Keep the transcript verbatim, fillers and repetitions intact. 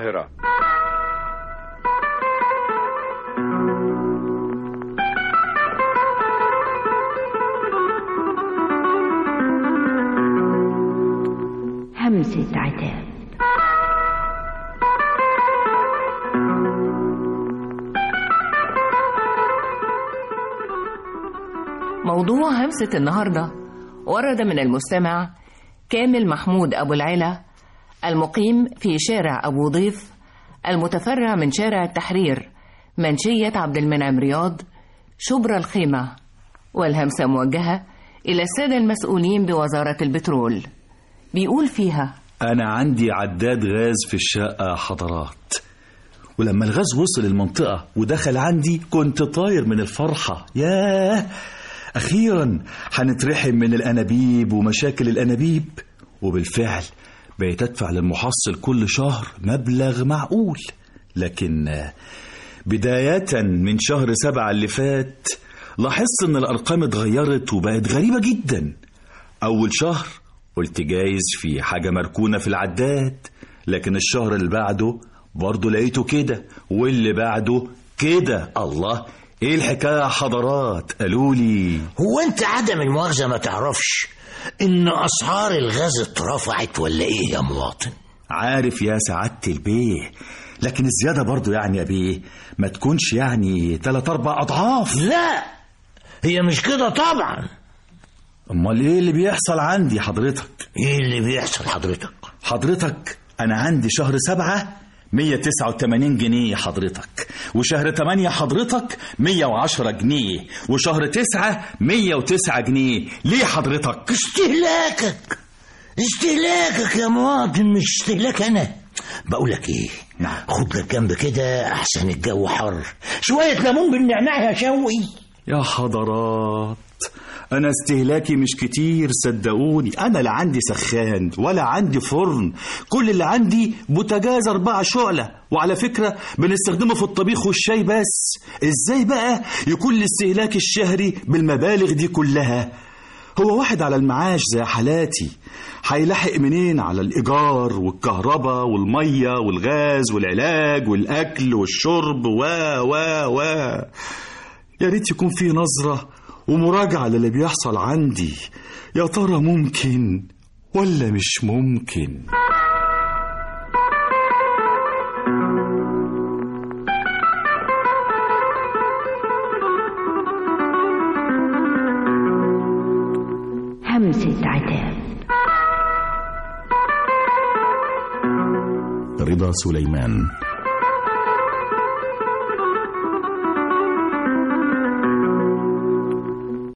القاهرة. همسة عتاب. موضوع همسة النهاردة ورد من المستمع كامل محمود أبو العلا، المقيم في شارع أبو ضيف، المتفرع من شارع التحرير، منشية عبد المنعم رياض، شبرا الخيمة. والهمسة موجهة إلى السادة المسؤولين بوزارة البترول. بيقول فيها: أنا عندي عداد غاز في الشقة حضرات، ولما الغاز وصل المنطقة ودخل عندي كنت طاير من الفرحة. ياه، أخيرا هنترحم من الأنابيب ومشاكل الأنابيب. وبالفعل بقيت أدفع للمحصل كل شهر مبلغ معقول، لكن بداية من شهر سبعة اللي فات لاحظت إن الأرقام اتغيرت وبقت غريبة جدا. أول شهر قلت جايز في حاجة مركونة في العداد، لكن الشهر اللي بعده برضه لقيته كده، واللي بعده كده. الله، ايه الحكاية يا حضرات؟ قالولي. هو انت عدم المؤاخذة ما تعرفش ان اسعار الغاز اترفعت ولا ايه يا مواطن؟ عارف يا سعادة البيه، لكن الزيادة برضه يعني يا بيه ما تكونش يعني تلات اربع اضعاف. لا، هي مش كده طبعا. امال ايه اللي بيحصل عندي حضرتك؟ ايه اللي بيحصل حضرتك؟ حضرتك انا عندي شهر سبعة مية تسعة وتمانين جنيه حضرتك، وشهر تمانية حضرتك مية وعشرة جنيه، وشهر تسعة مية وتسعة جنيه. ليه حضرتك؟ استهلاكك استهلاكك يا مواطن، مش استهلاك انا. بقولك ايه، نعم. خد لك جنب كده احسن، الجو حر، شوية ليمون بالنعناع يا شوقي. يا حضرات أنا استهلاكي مش كتير صدقوني، أنا لا عندي سخان ولا عندي فرن، كل اللي عندي بوتاجاز أربعة شعلة، وعلى فكرة بنستخدمه في الطبيخ والشاي بس. إزاي بقى يكون الاستهلاك الشهري بالمبالغ دي كلها؟ هو واحد على المعاش زي حالاتي هيلاحق منين على الإيجار والكهرباء والمية والغاز والعلاج والأكل والشرب و و و يا ريت يكون في نظرة ومراجعة للي بيحصل عندي. يا ترى ممكن ولا مش ممكن؟ همسة عتاب. رضا سليمان.